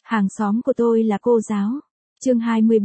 Hàng xóm của tôi là cô giáo. Chương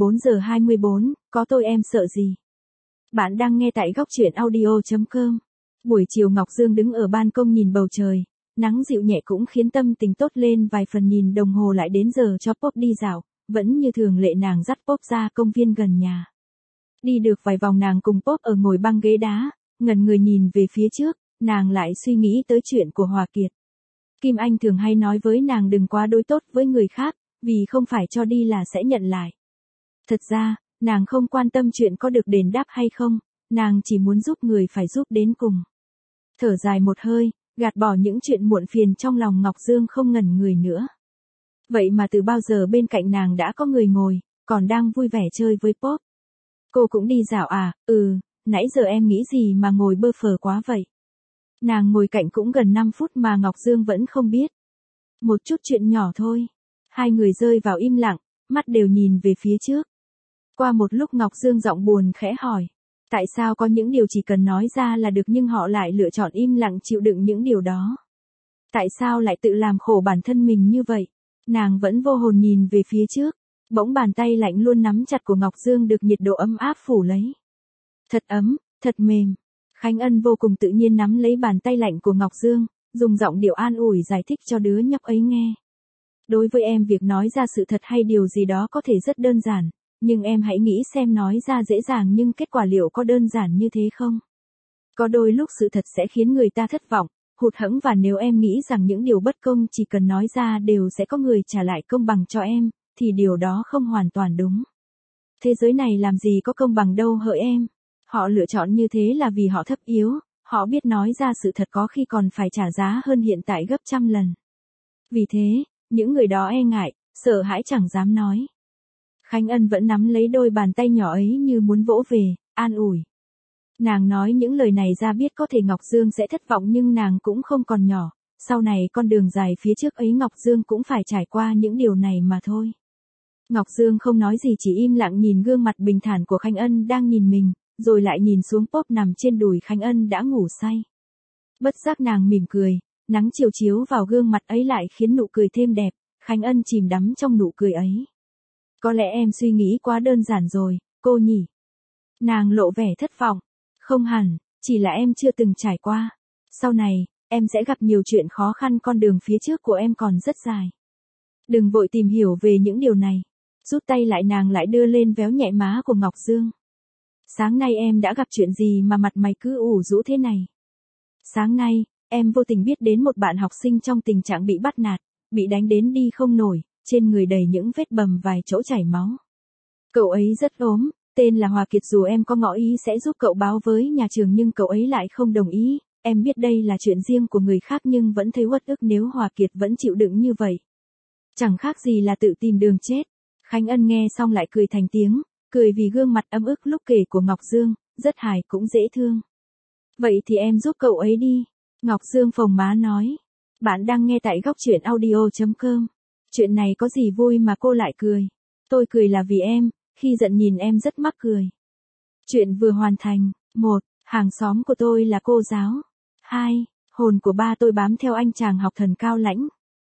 24:24, có tôi em sợ gì? Bạn đang nghe tại góc truyện audio.com. Buổi chiều Ngọc Dương đứng ở ban công nhìn bầu trời, nắng dịu nhẹ cũng khiến tâm tình tốt lên vài phần. Nhìn đồng hồ lại đến giờ cho Pop đi dạo, vẫn như thường lệ nàng dắt Pop ra công viên gần nhà. Đi được vài vòng nàng cùng Pop ở ngồi băng ghế đá, ngẩn người nhìn về phía trước, nàng lại suy nghĩ tới chuyện của Hòa Kiệt. Kim Anh thường hay nói với nàng đừng quá đối tốt với người khác, vì không phải cho đi là sẽ nhận lại. Thật ra, nàng không quan tâm chuyện có được đền đáp hay không, nàng chỉ muốn giúp người phải giúp đến cùng. Thở dài một hơi, gạt bỏ những chuyện muộn phiền trong lòng, Ngọc Dương không ngẩn người nữa. Vậy mà từ bao giờ bên cạnh nàng đã có người ngồi, còn đang vui vẻ chơi với Pop. Cô cũng đi dạo à? Nãy giờ em nghĩ gì mà ngồi bơ phờ quá vậy? Nàng ngồi cạnh cũng gần 5 phút mà Ngọc Dương vẫn không biết. Một chút chuyện nhỏ thôi. Hai người rơi vào im lặng, mắt đều nhìn về phía trước. Qua một lúc Ngọc Dương giọng buồn khẽ hỏi. Tại sao có những điều chỉ cần nói ra là được nhưng họ lại lựa chọn im lặng chịu đựng những điều đó? Tại sao lại tự làm khổ bản thân mình như vậy? Nàng vẫn vô hồn nhìn về phía trước. Bỗng bàn tay lạnh luôn nắm chặt của Ngọc Dương được nhiệt độ ấm áp phủ lấy. Thật ấm, thật mềm. Khánh Ân vô cùng tự nhiên nắm lấy bàn tay lạnh của Ngọc Dương, dùng giọng điệu an ủi giải thích cho đứa nhóc ấy nghe. Đối với em việc nói ra sự thật hay điều gì đó có thể rất đơn giản, nhưng em hãy nghĩ xem nói ra dễ dàng nhưng kết quả liệu có đơn giản như thế không? Có đôi lúc sự thật sẽ khiến người ta thất vọng, hụt hẫng, và nếu em nghĩ rằng những điều bất công chỉ cần nói ra đều sẽ có người trả lại công bằng cho em, thì điều đó không hoàn toàn đúng. Thế giới này làm gì có công bằng đâu hỡi em. Họ lựa chọn như thế là vì họ thấp yếu, họ biết nói ra sự thật có khi còn phải trả giá hơn hiện tại gấp trăm lần. Vì thế, những người đó e ngại, sợ hãi chẳng dám nói. Khánh Ân vẫn nắm lấy đôi bàn tay nhỏ ấy như muốn vỗ về, an ủi. Nàng nói những lời này ra biết có thể Ngọc Dương sẽ thất vọng nhưng nàng cũng không còn nhỏ, sau này con đường dài phía trước ấy Ngọc Dương cũng phải trải qua những điều này mà thôi. Ngọc Dương không nói gì, chỉ im lặng nhìn gương mặt bình thản của Khánh Ân đang nhìn mình, rồi lại nhìn xuống Pop nằm trên đùi Khánh Ân đã ngủ say. Bất giác nàng mỉm cười, nắng chiều chiếu vào gương mặt ấy lại khiến nụ cười thêm đẹp, Khánh Ân chìm đắm trong nụ cười ấy. Có lẽ em suy nghĩ quá đơn giản rồi, cô nhỉ? Nàng lộ vẻ thất vọng. Không hẳn, chỉ là em chưa từng trải qua. Sau này, em sẽ gặp nhiều chuyện khó khăn, con đường phía trước của em còn rất dài. Đừng vội tìm hiểu về những điều này. Rút tay lại, nàng lại đưa lên véo nhẹ má của Ngọc Dương. Sáng nay em đã gặp chuyện gì mà mặt mày cứ ủ rũ thế này? Sáng nay, em vô tình biết đến một bạn học sinh trong tình trạng bị bắt nạt, bị đánh đến đi không nổi, trên người đầy những vết bầm vài chỗ chảy máu. Cậu ấy rất ốm, tên là Hòa Kiệt, dù em có ngỏ ý sẽ giúp cậu báo với nhà trường nhưng cậu ấy lại không đồng ý. Em biết đây là chuyện riêng của người khác nhưng vẫn thấy uất ức nếu Hòa Kiệt vẫn chịu đựng như vậy. Chẳng khác gì là tự tìm đường chết. Khánh Ân nghe xong lại cười thành tiếng, cười vì gương mặt ấm ức lúc kể của Ngọc Dương, rất hài cũng dễ thương. Vậy thì em giúp cậu ấy đi. Ngọc Dương phồng má nói. Bạn đang nghe tại góc truyện audio.com. Chuyện này có gì vui mà cô lại cười? Tôi cười là vì em, khi giận nhìn em rất mắc cười. Chuyện vừa hoàn thành. 1. Hàng xóm của tôi là cô giáo. 2. Hồn của ba tôi bám theo anh chàng học thần cao lãnh.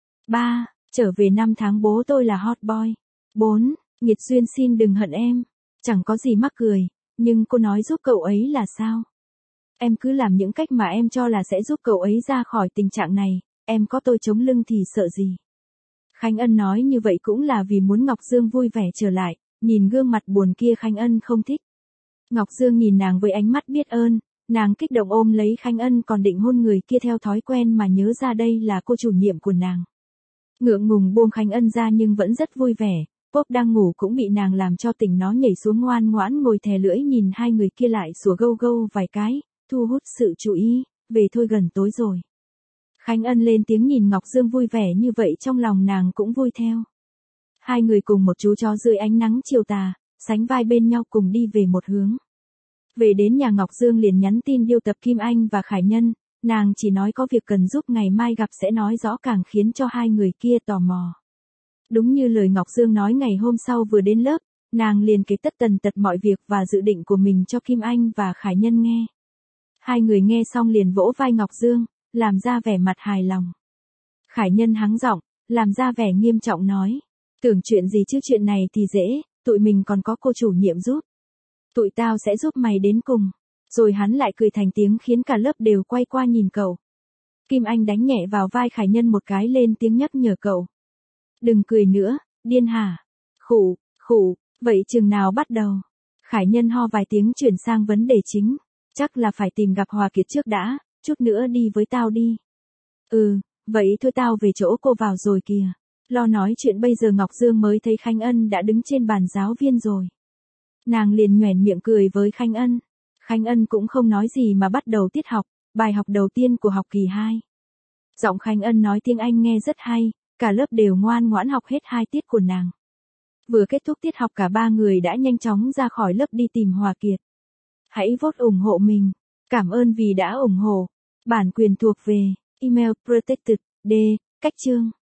3. Trở về 5 tháng bố tôi là hot boy. 4. Nghiệt duyên xin đừng hận em. Chẳng có gì mắc cười, nhưng cô nói giúp cậu ấy là sao? Em cứ làm những cách mà em cho là sẽ giúp cậu ấy ra khỏi tình trạng này, em có tôi chống lưng thì sợ gì? Khánh Ân nói như vậy cũng là vì muốn Ngọc Dương vui vẻ trở lại, nhìn gương mặt buồn kia Khánh Ân không thích. Ngọc Dương nhìn nàng với ánh mắt biết ơn, nàng kích động ôm lấy Khánh Ân còn định hôn người kia theo thói quen mà nhớ ra đây là cô chủ nhiệm của nàng. Ngượng ngùng buông Khánh Ân ra nhưng vẫn rất vui vẻ. Pop đang ngủ cũng bị nàng làm cho tỉnh, nó nhảy xuống ngoan ngoãn ngồi thè lưỡi nhìn hai người kia lại sủa gâu gâu vài cái, thu hút sự chú ý, về thôi gần tối rồi. Khánh Ân lên tiếng nhìn Ngọc Dương vui vẻ như vậy trong lòng nàng cũng vui theo. Hai người cùng một chú chó dưới ánh nắng chiều tà, sánh vai bên nhau cùng đi về một hướng. Về đến nhà Ngọc Dương liền nhắn tin điêu tập Kim Anh và Khải Nhân, nàng chỉ nói có việc cần giúp ngày mai gặp sẽ nói rõ, càng khiến cho hai người kia tò mò. Đúng như lời Ngọc Dương nói, ngày hôm sau vừa đến lớp, nàng liền kể tất tần tật mọi việc và dự định của mình cho Kim Anh và Khải Nhân nghe. Hai người nghe xong liền vỗ vai Ngọc Dương, làm ra vẻ mặt hài lòng. Khải Nhân hắng giọng, làm ra vẻ nghiêm trọng nói, Tưởng chuyện gì chứ chuyện này thì dễ, tụi mình còn có cô chủ nhiệm giúp. Tụi tao sẽ giúp mày đến cùng. Rồi hắn lại cười thành tiếng khiến cả lớp đều quay qua nhìn cậu. Kim Anh đánh nhẹ vào vai Khải Nhân một cái lên tiếng nhắc nhở cậu. Đừng cười nữa, điên hả? Khủ, vậy chừng nào bắt đầu? Khải Nhân ho vài tiếng chuyển sang vấn đề chính. Chắc là phải tìm gặp Hòa Kiệt trước đã, chút nữa đi với tao đi. Vậy thôi tao về chỗ cô vào rồi kìa. Lo nói chuyện bây giờ Ngọc Dương mới thấy Khánh Ân đã đứng trên bàn giáo viên rồi. Nàng liền nhoẻn miệng cười với Khánh Ân. Khánh Ân cũng không nói gì mà bắt đầu tiết học, bài học đầu tiên của học kỳ 2. Giọng Khánh Ân nói tiếng Anh nghe rất hay, cả lớp đều ngoan ngoãn học hết 2 tiết của nàng. Vừa kết thúc tiết học cả 3 người đã nhanh chóng ra khỏi lớp đi tìm Hòa Kiệt. Hãy vote ủng hộ mình. Cảm ơn vì đã ủng hộ. Bản quyền thuộc về email protected. D. Cách chương